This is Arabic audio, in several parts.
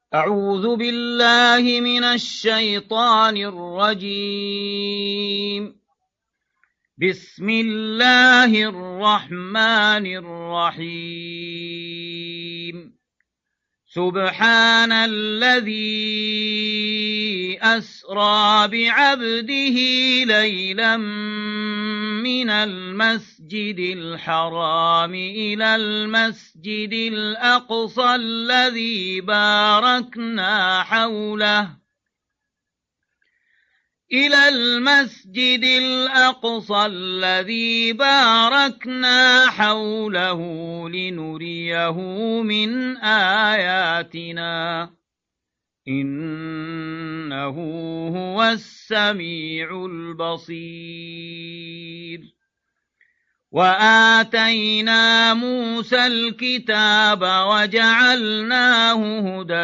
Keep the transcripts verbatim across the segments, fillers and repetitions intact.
أعوذ بالله من الشيطان الرجيم. بسم الله الرحمن الرحيم. سبحان الذي أسرى بعبده ليلا من المسجد الحرام إلى المسجد الأقصى الذي باركنا حوله إلى المسجد الأقصى الذي باركنا حوله لنريه من آياتنا إنه هو السميع البصير. وآتينا موسى الكتاب وجعلناه هدى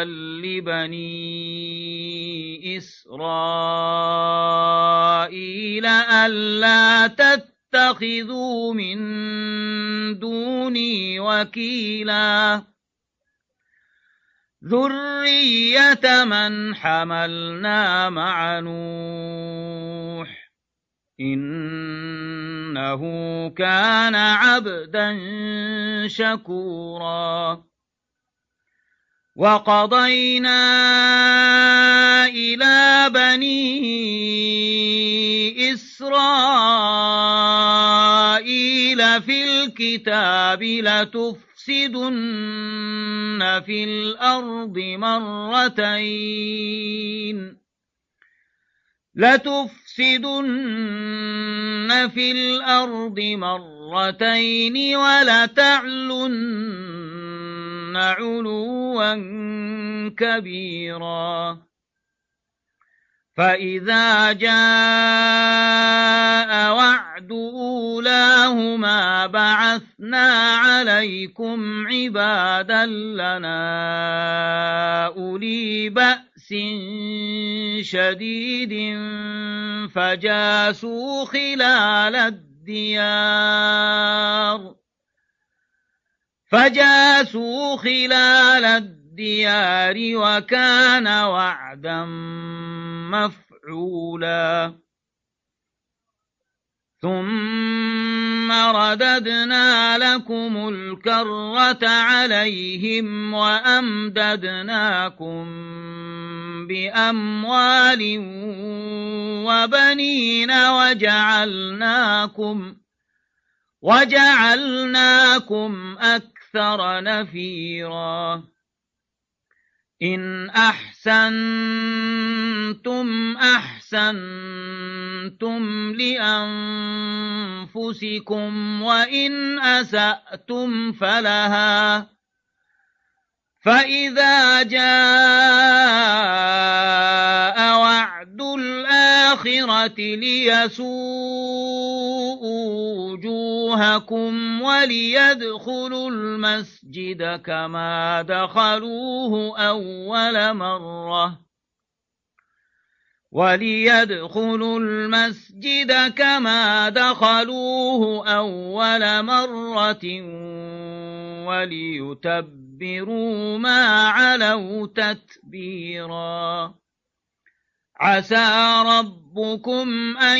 لبني إسرائيل ألا تتخذوا من دوني وكيلا ذرية من حملنا مع نوح إنه كان عبدا شكورا. وقضينا إلى بني إسرائيل في الكتاب لتفسدن في الأرض مرتين لتفسدن في الأرض مرتين ولتعلن علوا كبيرا. فإذا جاء وعد أولاهما بعثنا عليكم عبادا لنا أولي بأس شديد فجاسوا خلال الديار فجاسوا خلال الديار وكان وعدا مفعولا. ثم رددنا لكم الكرة عليهم وأمددناكم بأموال وبنين وجعلناكم وجعلناكم أكثر نفيرا. إن أحسنتم أحسنتم لأنفسكم وإن أسأتم فلها. فإذا جاء وعد الآخرة ليسوءوا وجوهكم وليدخلوا المسجد كما دخلوه أول مرة وليدخلوا المسجد كما دخلوه أول مرة وليتبروا ما علوا تتبيرا. عسى ربكم أن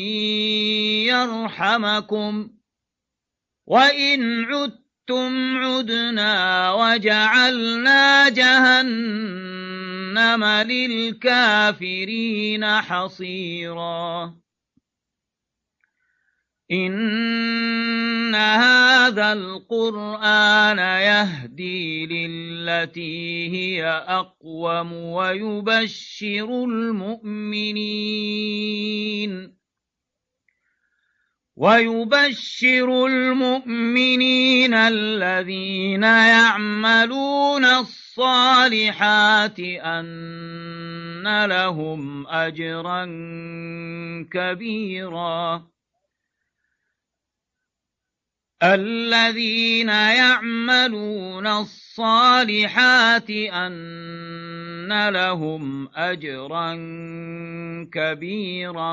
يرحمكم وإن عدتم عدنا وجعلنا جهنم للكافرين حصيرا. إن هذا القرآن يهدي للتي هي أقوم ويبشر المؤمنين ويبشر المؤمنين الذين يعملون الصالحات أن لهم أجرا كبيرا. الذين يعملون الصالحات أن لهم أجرا كبيرا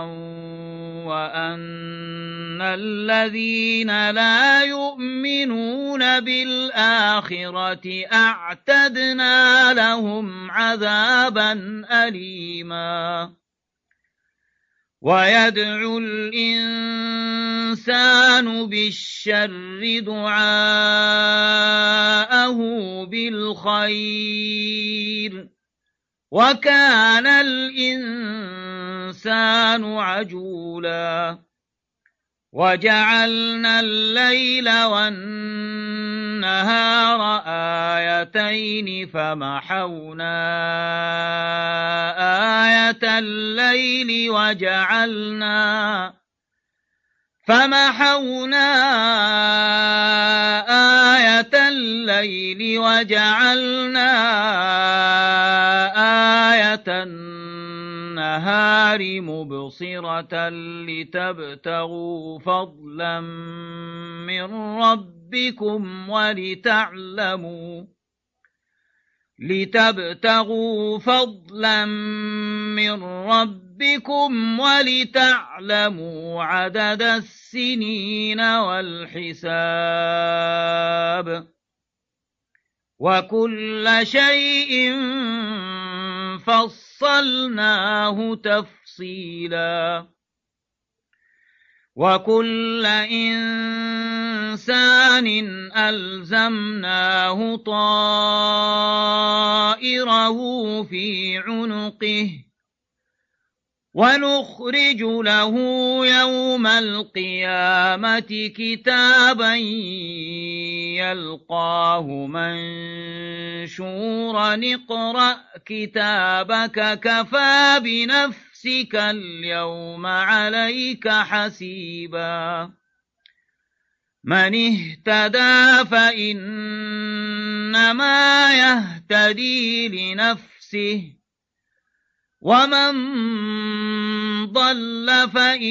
وأن الذين لا يؤمنون بالآخرة أعتدنا لهم عذابا أليما ويدعو الإنسان بالشر دعاءه بالخير وكان الإنسان عجولا وجعلنا الليل والنهار آيتين فمحونا آية الليل وجعلنا فمحونا آية الليل وجعلنا آية النهار مبصرة لتبتغوا فضلا من ربكم ولتعلموا لتبتغوا فضلا من ربكم ولتعلموا عدد السنين والحساب وكل شيء فصلناه تفصيلا وكل إنسان ألزمناه طائره في عنقه ونخرج له يوم القيامة كتابا يلقاه منشورا اقرأ كتابك كفى بنفسك اليوم عليك حسيبا من اهتدى فإنما يهتدي لنفسه ومن ضل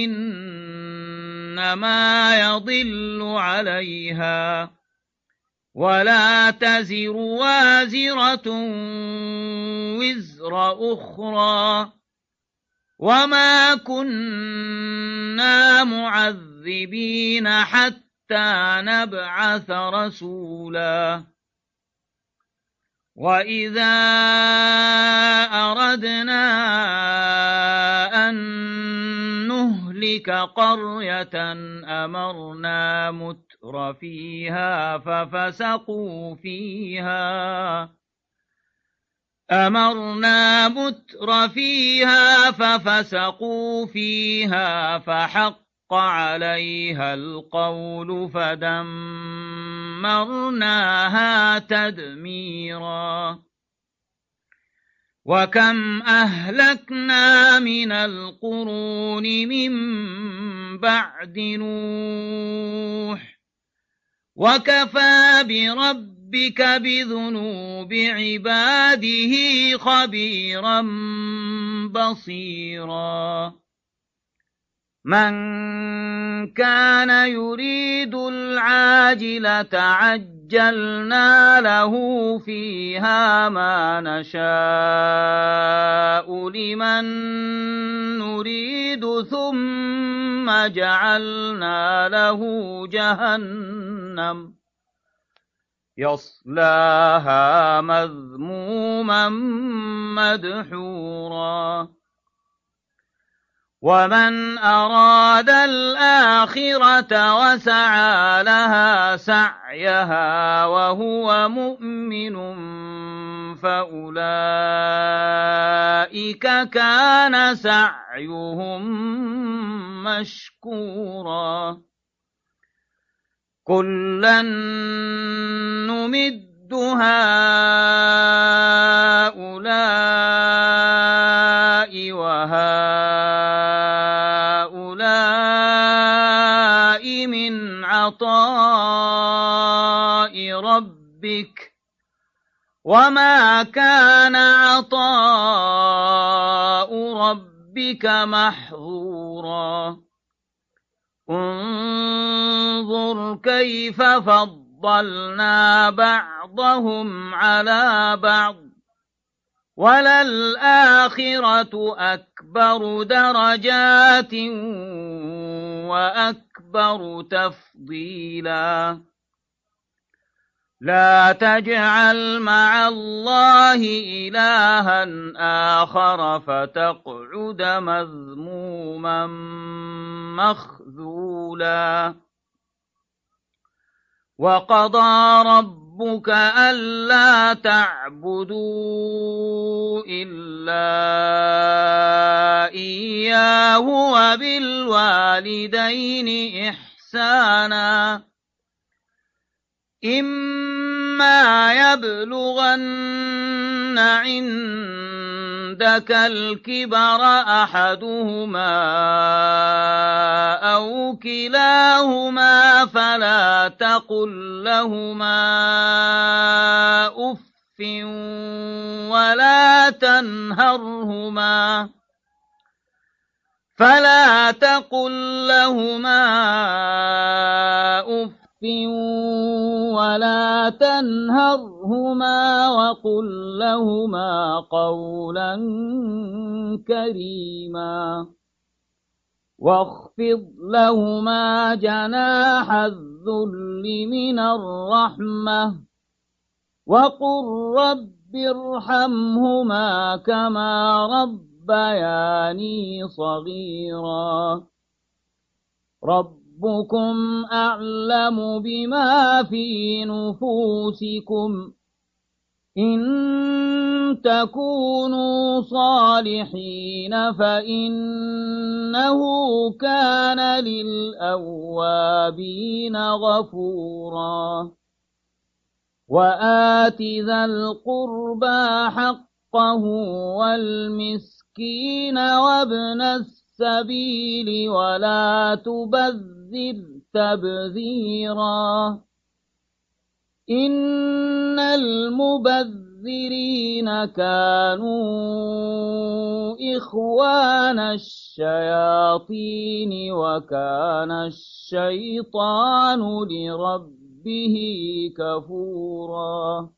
فإنما يضل عليها ولا تزر وازرة وزر أخرى وما كنا معذبين حتى نبعث رسولا وإذا أردنا أن نهلك قرية أمرنا متر فيها ففسقوا فيها أمرنا متر فيها ففسقوا فيها فحق عليها القول فدمرناها تدميرا وكم أهلكنا من القرون من بعد نوح وكفى بربك بذنوب عباده خبيرا بصيرا من كان يريد العاجلة عجلنا له فيها ما نشاء لمن نريد ثم جعلنا له جهنم يصلاها مذموما مدحورا ومن أراد الآخرة وسعى لها سعيها وهو مؤمن فأولئك كان سعيهم مشكورا كلا نمد هؤلاء وهؤلاء من عطاء ربك وما كان عطاء ربك محظورا انظر كيف فضلنا بعضهم على بعض وللآخرة أكبر درجات وأكبر تفضيلا لا تجعل مع الله إلها آخر فتقعد مذموما مخذولا وقضى ربك ألا تعبدوا إلا إياه وبالوالدين إحسانا إما يبلغن عندك الكبر أحدهما أو كلاهما فلا تقل لهما أف ولا تنهرهما فلا تقل لهما أف ولا تنهرهما وقل لهما قولا كريما واخفض لهما جناح الذل من الرحمة وقل رب ارحمهما كما ربياني صغيرا ربكم أعلم بما في نفوسكم إن تكونوا صالحين فإنه كان للأوابين غفورا وآت ذا القربى حقه والمسكين وابن السبيل ولا تبذر تبذيرا إن المبذرين كانوا إخوان الشياطين وكان الشيطان لربه كفورا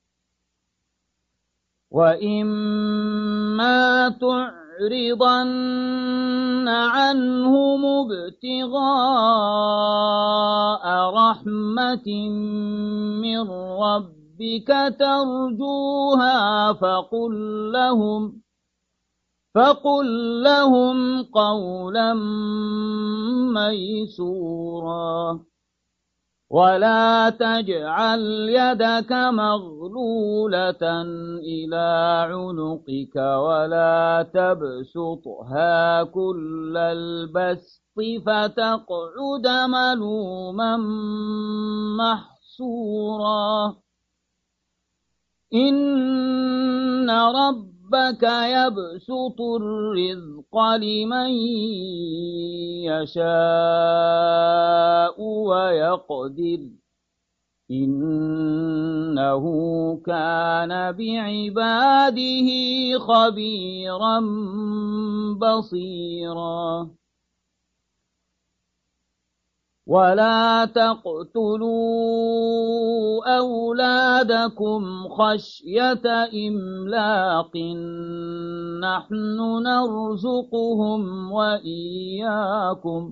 وإما تعرضن عنهم ابتغاء رحمة من ربك ترجوها فقل لهم فقل لهم قولا ميسورا ولا تجعل يدك مغلولة إلى عنقك ولا تبسطها كل البسط فتقعد ملوما محسورا إن ربك يبسط الرزق لمن يشاء ويقدر إنه كان بعباده خبيرا بصيرا ولا تقتلوا أولادكم خشية إملاق نحن نرزقهم وإياكم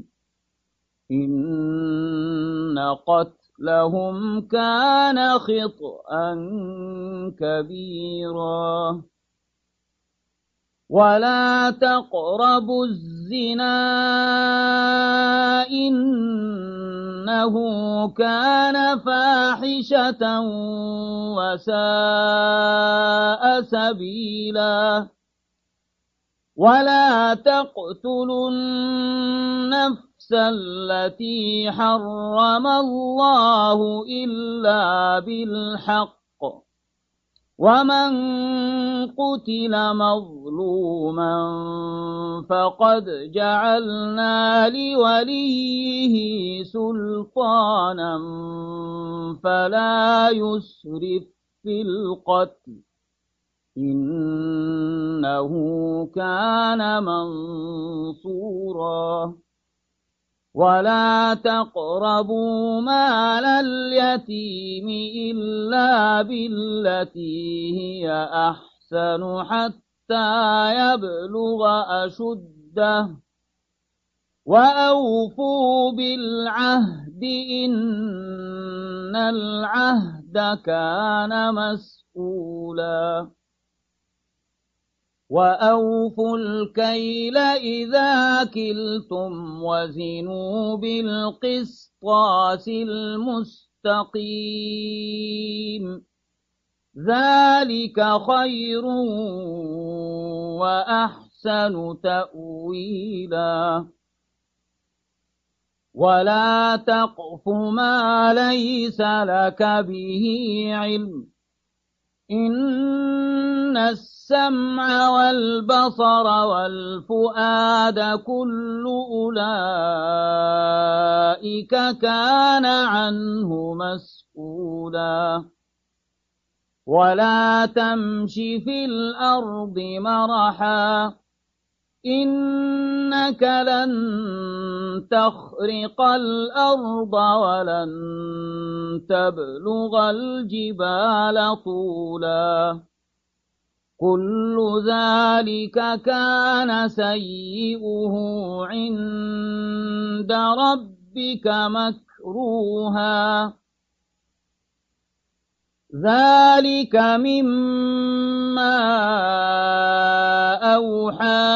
إن قتلهم كان خطأ كبيرا ولا تقربوا الزنا إنه كان فاحشة وساء سبيلا ولا تقتلوا النفس التي حرم الله إلا بالحق ومن قتل مظلوما فقد جعلنا لوليه سلطانا فلا يسرف في القتل إنه كان منصورا ولا تقربوا مال اليتيم إلا بالتي هي أحسن أحسن حتى يبلغ أشده وأوفوا بالعهد إن العهد كان مسؤولا وأوفوا الكيل إذا كلتم وزنوا بالقسطاس المستقيم ذلك خير وأحسن تأويلا ولا تقف ما ليس لك به علم إن السمع والبصر والفؤاد كل أولئك كان عنه مسؤولا ولا تمش في الأرض مرحا إنك لن تخرق الأرض ولن تبلغ الجبال طولا كل ذلك كان سيئه عند ربك مكروها ذلك مما أوحى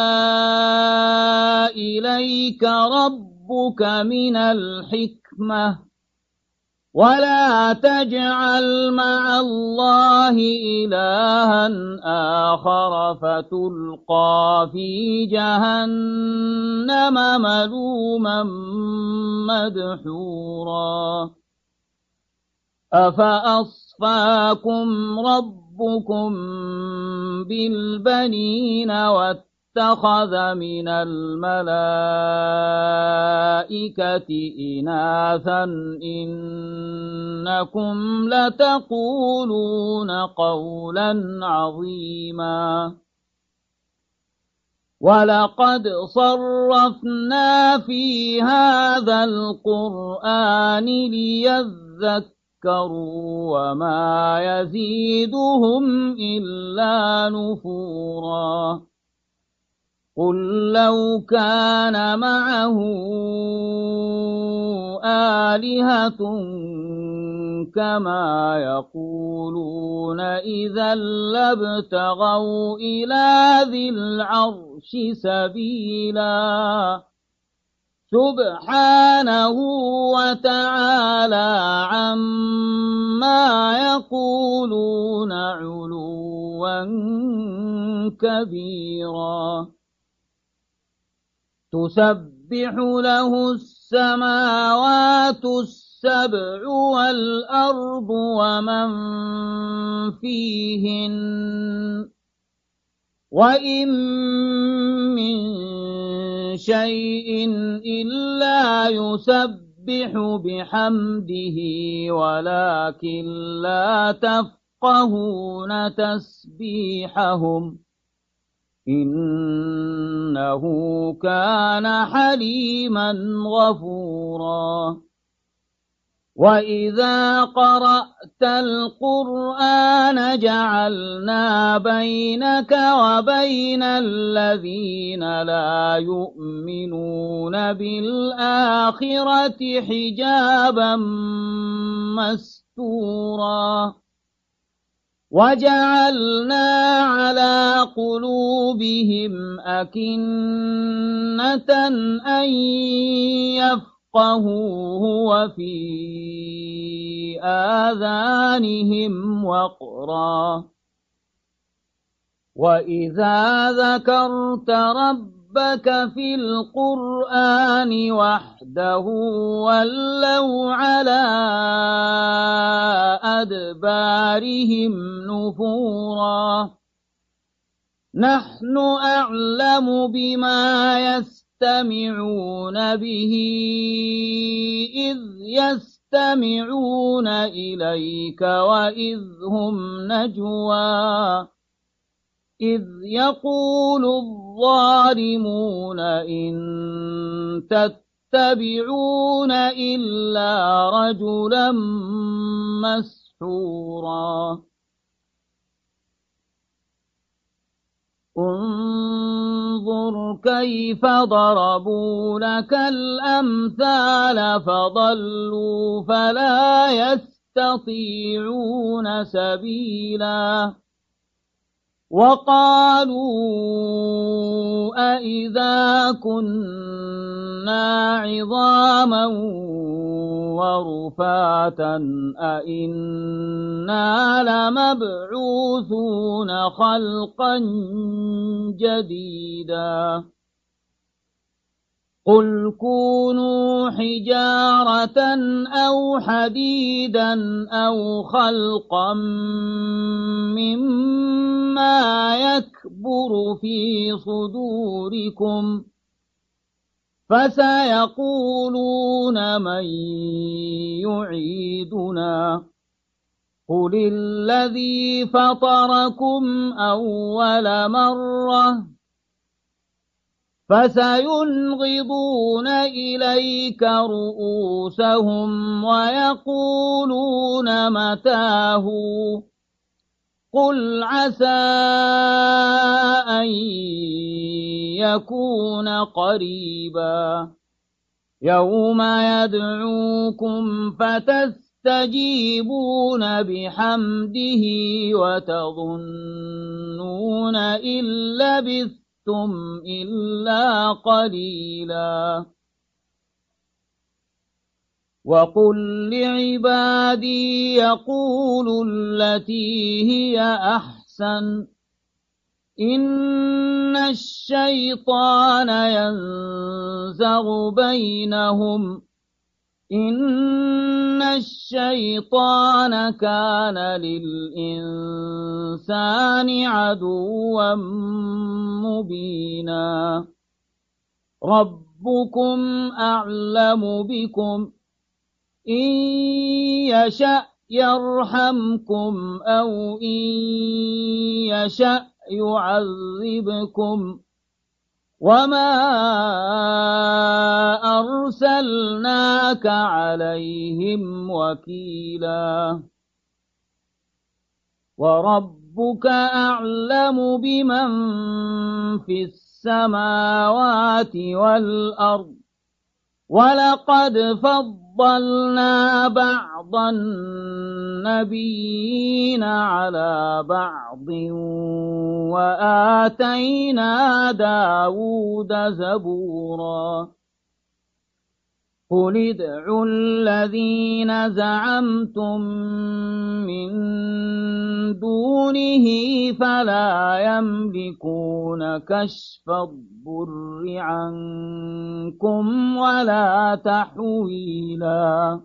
إليك ربك من الحكمة ولا تجعل مع الله إلها آخر فتلقى في جهنم ملوما مدحورا أفأصفاكم ربكم بالبنين واتخذ من الملائكة إناثا إنكم لتقولون قولا عظيما ولقد صرفنا في هذا القرآن ليذكروا وما يزيدهم إلا نفورا قل لو كان معه آلهة كما يقولون إذا لابتغوا إلى ذي العرش سبيلا سبحانه وتعالى عما يقولون علوا كبيرا تسبح له السماوات السبع والأرض ومن فيهن وإن من شيء إلا يسبح بحمده ولكن لا تفقهون تسبيحهم إنه كان حليما غفورا وإذا قرأت القرآن جعلنا بينك وبين الذين لا يؤمنون بالآخرة حجابا مستورا وجعلنا على قلوبهم أكنة أن يفقهوه وفي آذانهم وقرا وإذا ذكرت ربك في القرآن وحده ولوا على أدبارهم نفورا نحن أعلم بما يستمعون به إذ يستمعون إليك وإذ هم نجوى إذ يقول الظالمون إن تتبعون إلا رجلا مسحورا انظر كيف ضربوا لك الأمثال فضلوا فلا يستطيعون سبيلا وقالوا أئذا كنا عظاما ورفاتا أئنا لمبعوثون خلقا جديدا قل كونوا حجارة أو حديدا أو خلقا مما يكبر في صدوركم فسيقولون من يعيدنا قل الذي فطركم أول مرة فسينغضون إليك رؤوسهم ويقولون متاه قل عسى أن يكون قريبا يوم يدعوكم فتستجيبون بحمده وتظنون إن لبثتم إلا قليلا وقل لعبادي يقولوا التي هي أحسن إن الشيطان ينزغ بينهم إن الشيطان كان للإنسان عدوا مبينا ربكم أعلم بكم إن يشأ يرحمكم أو إن يشأ يعذبكم وما أرسلناك عليهم وكيلا وربك أعلم بمن في السماوات والأرض ولقد فضلنا بعض النبيين على بعض وآتينا داود زبورا قل ادعوا الذين زعمتم من دونه فلا يملكون كشف الضر عنكم ولا تحويلا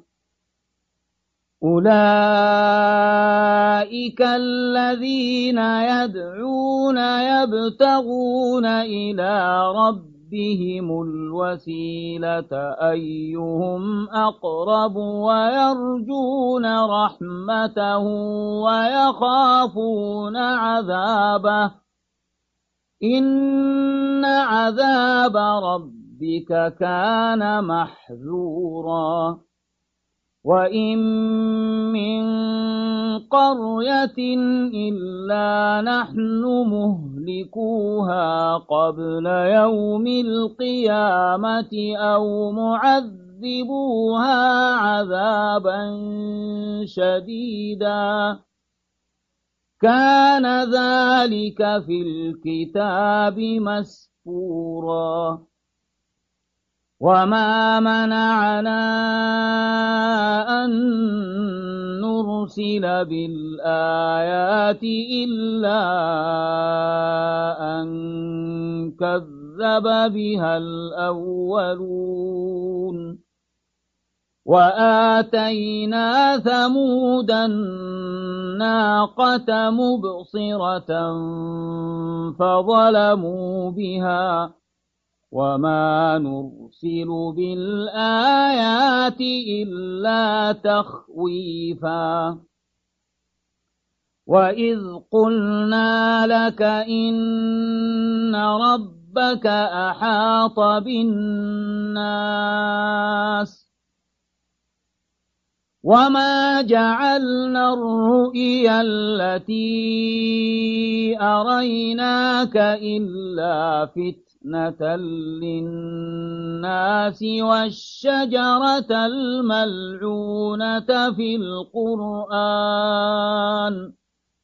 أولئك الذين يدعون يبتغون إلى ربهم بهم الوسيلة أيهم أقرب ويرجون رحمته ويخافون عذابه إن عذاب ربك كان محذورا وإن من قرية إلا نحن مهلكوها قبل يوم القيامة أو معذبوها عذابا شديدا كان ذلك في الكتاب مسطورا وما منعنا أن نرسل بالآيات إلا أن كذب بها الأولون وآتينا ثمود الناقة مبصرة فظلموا بها وما نرسل بالآيات إلا تخويفا وإذ قلنا لك إن ربك أحاط بالناس وما جعلنا الرؤيا التي أريناك إلا فتنة للناس والشجرة الملعونة في القرآن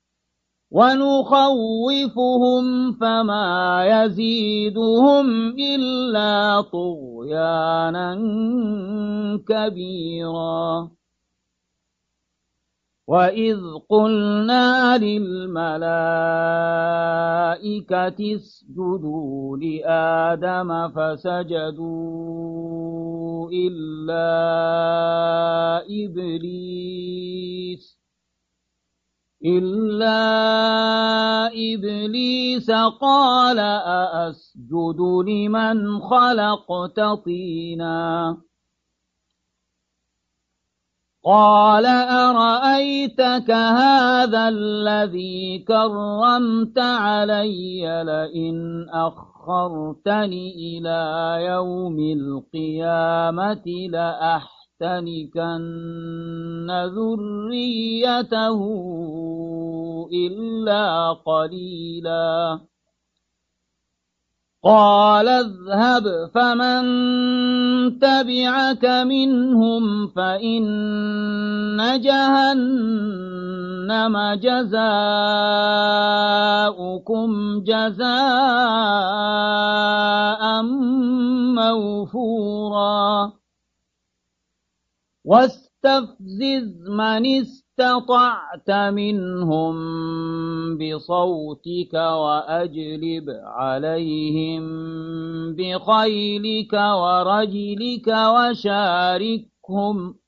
ونخوفهم فما يزيدهم إلا طغيانا كبيرا وإذ قلنا للملائكة اسجدوا لآدم فسجدوا إلا إبليس إلا إبليس قال أأسجد لمن خلقت طينا قال أرأيتك هذا الذي كرمت علي لئن أخرتني إلى يوم القيامة لأحتنكن ذريته إلا قليلا قال اذهب فمن تبعك منهم فإن جهنم جزاؤكم جزاء موفورا واستفزز من استطعت منهم بصوتك وأجلب عليهم بخيلك ورجلك وشاركهم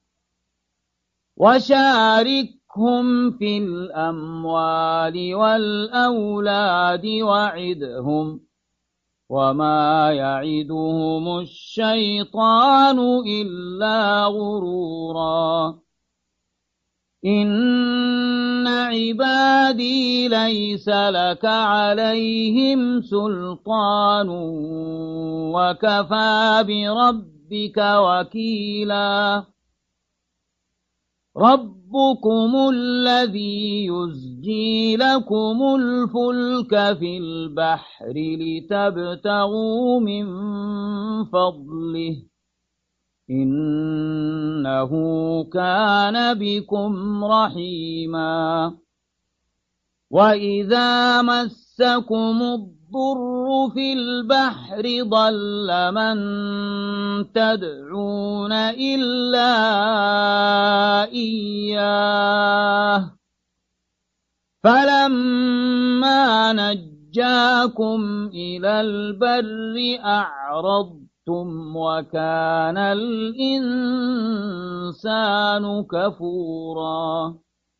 وشاركهم في الأموال والأولاد وعدهم وما يعدهم الشيطان إلا غرورا إن عبادي ليس لك عليهم سلطان وكفى بربك وكيلا ربكم الذي يزجي لكم الفلك في البحر لتبتغوا من فضله إنه كان بكم رحيما وإذا مسكم الضر في البحر ضل من تدعون إلا إياه فلما نجاكم إلى البر أعرضتم وكان الإنسان كفورا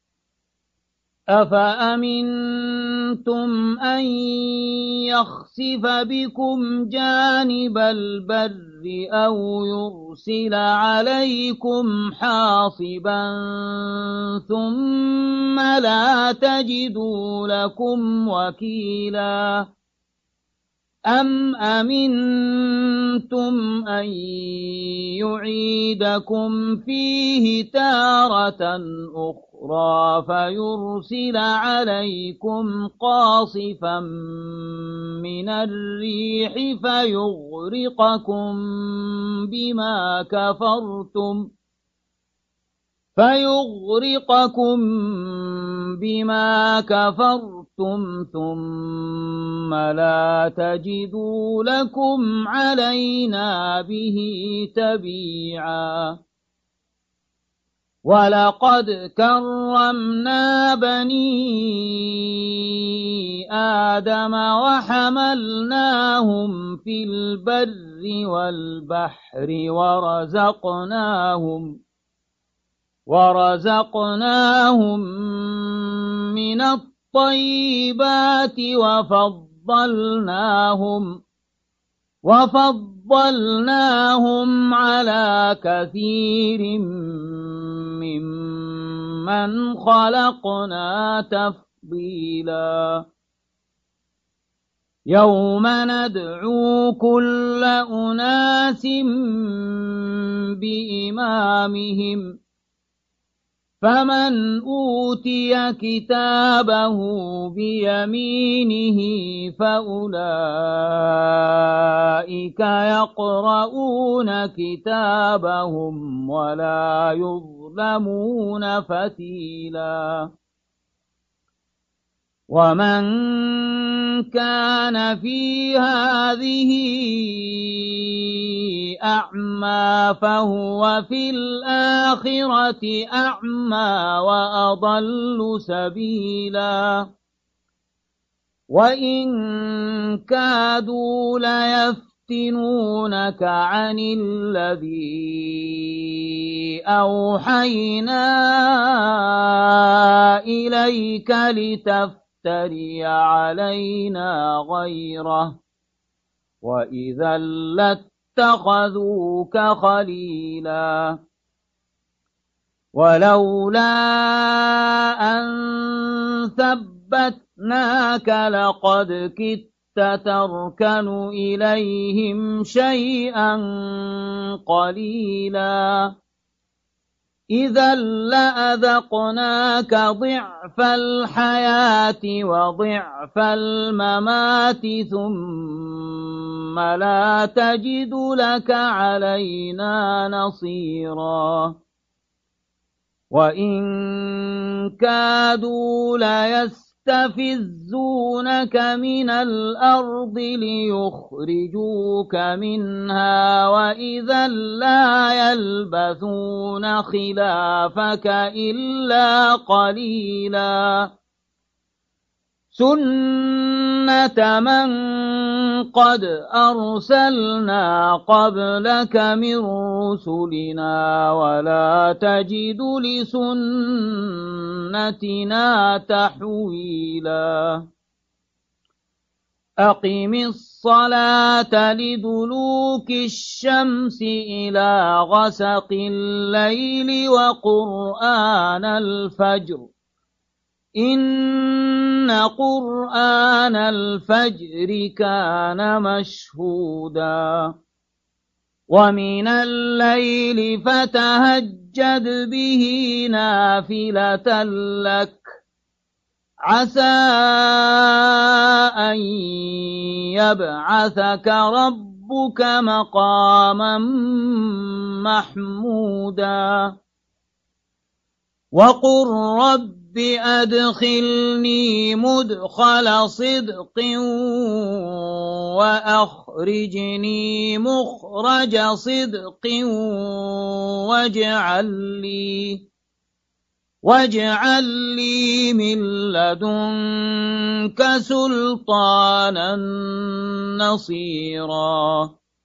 أفأمنتم أن يخسف بكم جانب البر أو يرسل عليكم حاصبا ثم لا تجدوا لكم وكيلا أم أمنتم أن يعيدكم فيه تارة أخرى فيرسل عليكم قاصفا من الريح فيغرقكم بما كفرتم فيغرقكم بما كفرتم ثم لا تجدوا لكم علينا به تبيعا ولقد كرمنا بني آدم وحملناهم في البر والبحر ورزقناهم ورزقناهم من الطيبات وفضلناهم وفضلناهم على كثير ممن خلقنا تفضيلا يوم ندعو كل أناس بإمامهم فمن أوتي كتابه بيمينه فأولئك يقرؤون كتابهم ولا يظلمون فتيلا ومن كان في هذه أعمى فهو في الآخرة أعمى وأضل سبيلا وإن كادوا ليفتنونك عن الذي أوحينا إليك لتفتن تفتري علينا غيره وإذا لاتخذوك خليلا ولولا أن ثبتناك لقد كدت تركن إليهم شيئا قليلا إذا لأذقناك ضعف الحياة وضعف الممات ثم لا تجد لك علينا نصيرا وإن كادوا ليستفزونك من الأرض ليخرجوك منها وإذا لا يلبثون خلافك إلا قليلا سنة من قد أرسلنا قبلك من رسلنا ولا تجد لسنتنا تحويلا أقم الصلاة لدلوك الشمس إلى غسق الليل وقرآن الفجر إن قرآن الفجر كان مشهودا ومن الليل فتهجد به نافلة لك عسى أن يبعثك ربك مقاما محمودا وقل رب أدخلني مدخل صدق وأخرجني مخرج صدق واجعل لي واجعل لي من لدنك سلطانا نصيرا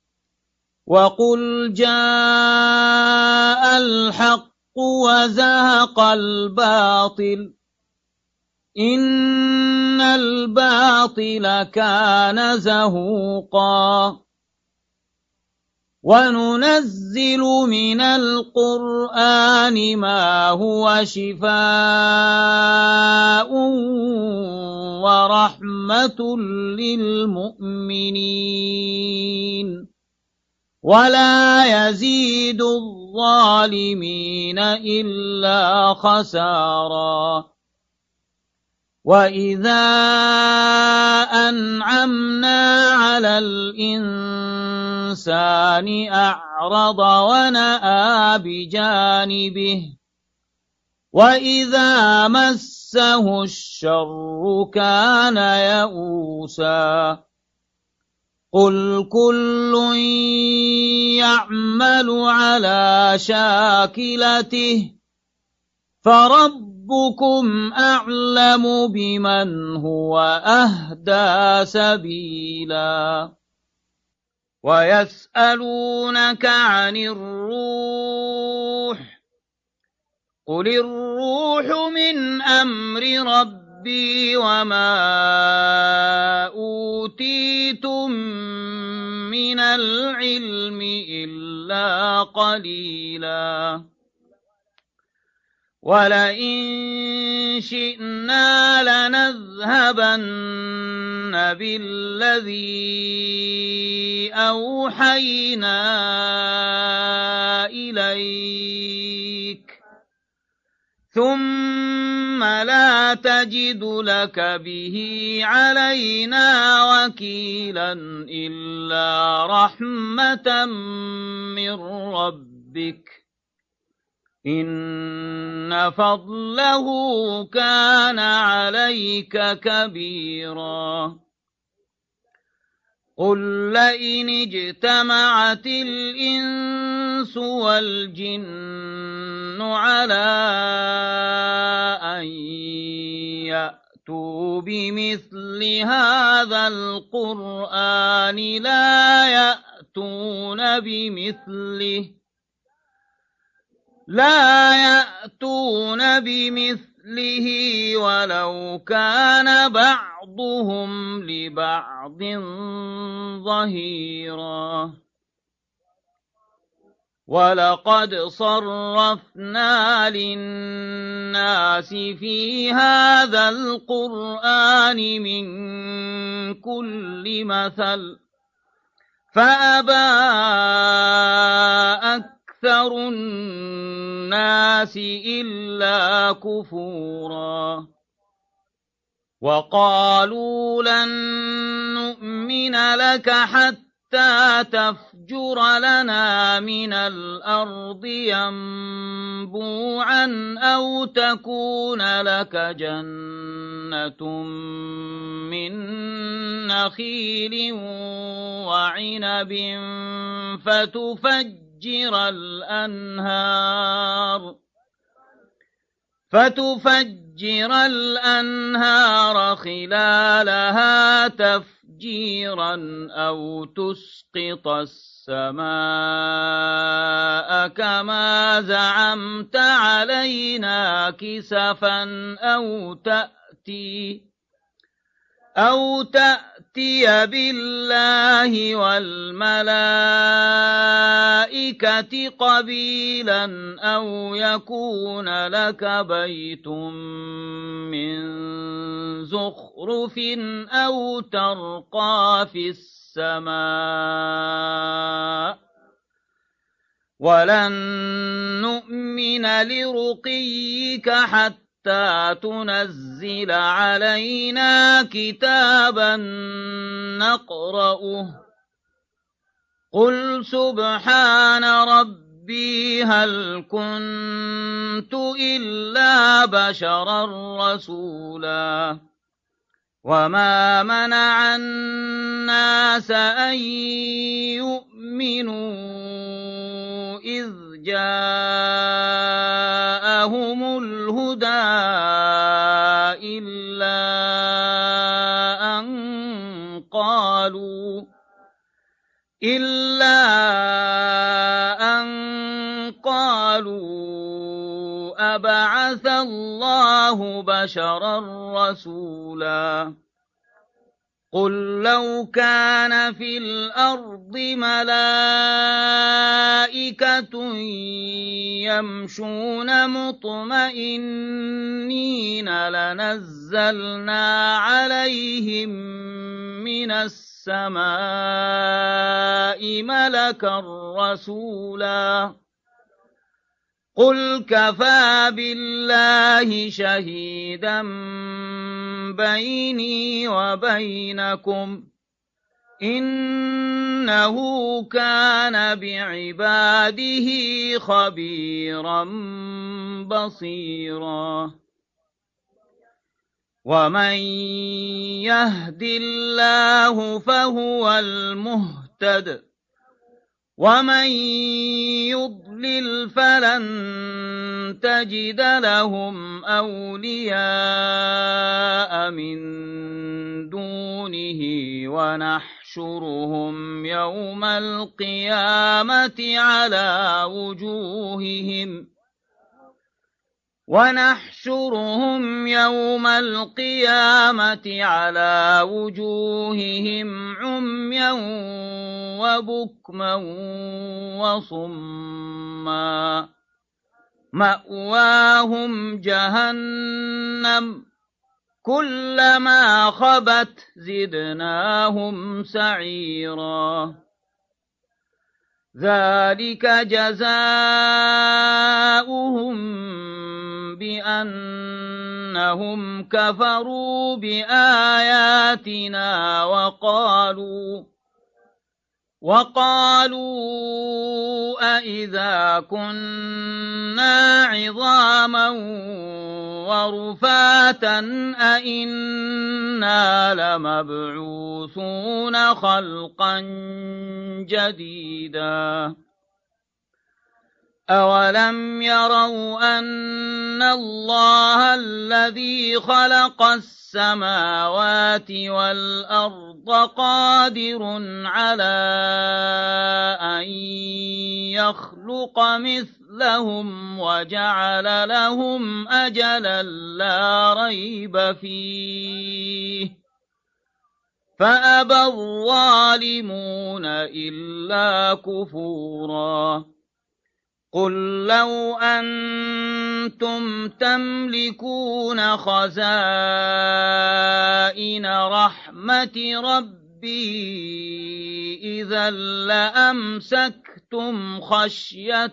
وقل جاء الحق وزهق الباطل إن الباطل كان زهوقا وننزل من القرآن ما هو شفاء ورحمة للمؤمنين ولا يزيد الظالمين إلا خسارا وإذا أنعمنا على الإنسان أعرض ونأى بجانبه وإذا مسه الشر كان يئوسا قل كل يعمل على شاكلته فربكم أعلم بمن هو أهدى سبيلا ويسألونك عن الروح قل الروح من أمر ربي وما أوتيتم من العلم إلا قليلا ولئن شئنا لنذهبن بالذي أوحينا إليك ثم لا تجد لك به علينا وكيلا إلا رحمة من ربك إن فضله كان عليك كبيرا قل لئن اجتمعت الإنس والجن على أن يأتوا بمثل هذا القرآن لا يأتون بمثله لا يأتون بمثله ولو كان بعضهم لبعض ظهيرا ولقد صرفنا للناس في هذا القرآن من كل مثل فأبى أكثر الناس إلا كفورا وقالوا لن نؤمن لك حتى تفجر لنا من الأرض ينبوعا أو تكون لك جنة من نخيل وعنب فتفجر الأنهار فتفجر الأنهار خلالها تفجيرا أو تسقط السماء كما زعمت علينا كسفا أو تأتي أو تأتي بالله والملائكة قبيلا أو يكون لك بيت من زخرف أو ترقى في السماء ولن نؤمن لرقيك حتى تنزل علينا كتابا نقرأه قل سبحان ربي هل كنت إلا بشرا رسولا وما منع الناس أن يؤمنوا إذ جاءهم الهدى إلا أن قالوا إلا أن قالوا أبعث الله بشرا رسولا قل لو كان في الأرض ملائكة يمشون مطمئنين لنزلنا عليهم من السماء ملكا رسولا قل كفى بالله شهيدا بيني وبينكم إنه كان بعباده خبيرا بصيرا ومن يهد الله فهو المهتد ومن يضلل فلن تجد لهم أولياء من دونه ونحشرهم يوم القيامة على وجوههم ونحشرهم يوم القيامة على وجوههم عميا وبكما وصما مأواهم جهنم كلما خبت زدناهم سعيرا ذلك جزاؤهم بأنهم كفروا بآياتنا وقالوا وقالوا أإذا كنا عظاما ورفاتا أإنا لمبعوثون خلقا جديدا أولم يروا أن الله الذي خلق السماوات والأرض قادر على أن يخلق مثلهم وجعل لهم أجلا لا ريب فيه فأبى الظالمون إلا كفورا قل لو أنتم تملكون خزائن رحمة ربي إذا لأمسكتم خشية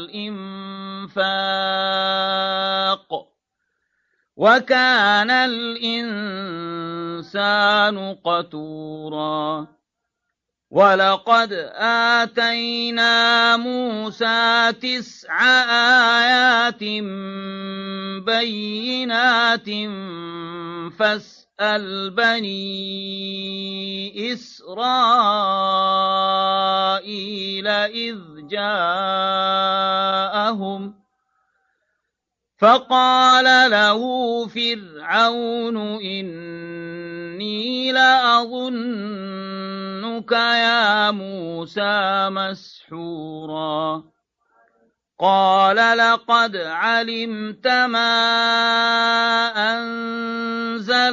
الإنفاق وكان الإنسان قتورا ولقد آتينا موسى تسع آيات بينات فاسأل بني إسرائيل إذ جاءهم فقال له فرعون إني لأظنك يا موسى مسحورا قال لقد علمت ما أنزل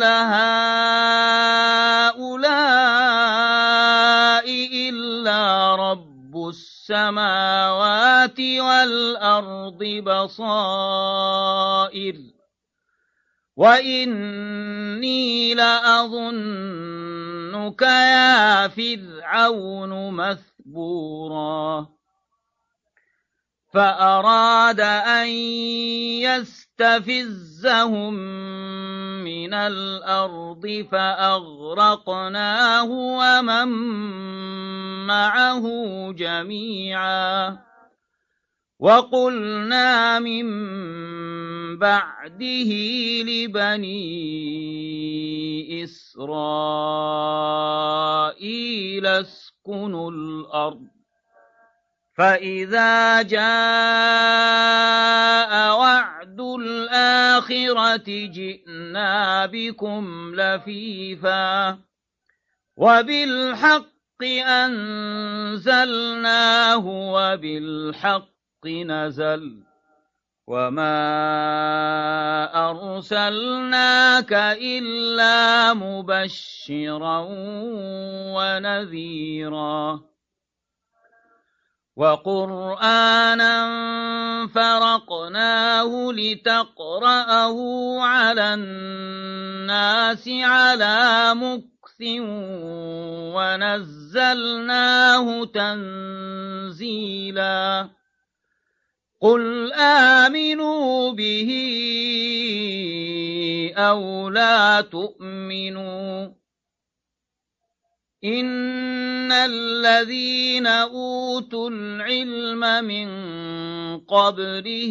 هؤلاء إلا رب السماوات والأرض بصائر وإني لأظنك يا فرعون مثبورا فأراد أن يستفزهم من الأرض فأغرقناه ومن معه جميعا وقلنا من بعده لبني إسرائيل اسكنوا الأرض فإذا جاء وعد الآخرة جئنا بكم لفيفا وبالحق أنزلناه وبالحق نزل وما أرسلناك إلا مبشرا ونذيرا وقرآنا فرقناه لتقرأه على الناس على مكث ونزلناه تنزيلا قل آمنوا به أو لا تؤمنوا إن الذين أوتوا العلم من قبله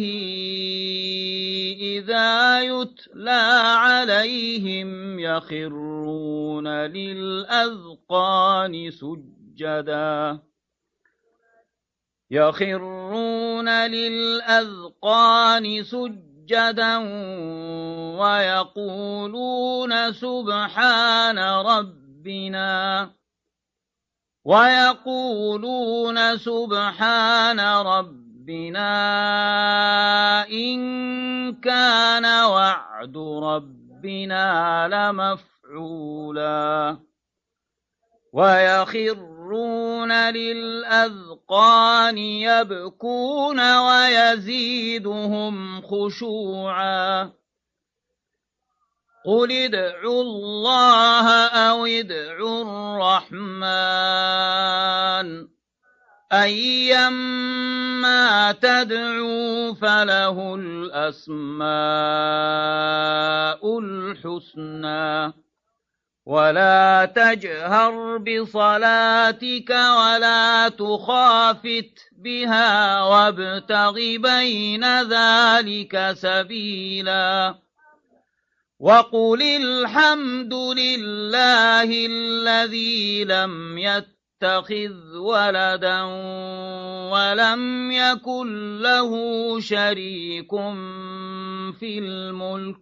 إذا يتلى عليهم يخرون للأذقان سجدا يخرون للأذقان سجدا ويقولون سبحان ربنا ويقولون سبحان ربنا إن كان وعد ربنا لمفعولا ويخرون للأذقان يبكون ويزيدهم خشوعا قل ادعوا الله أو ادعوا الرحمن أيما تدعوا فله الأسماء الحسنى ولا تجهر بصلاتك ولا تخافت بها وابتغ بين ذلك سبيلا وقل الحمد لله الذي لم يتخذ ولدا ولم يكن له شريك في الملك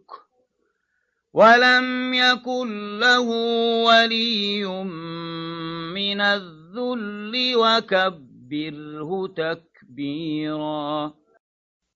ولم يكن له ولي من الذل وكبره تكبيرا.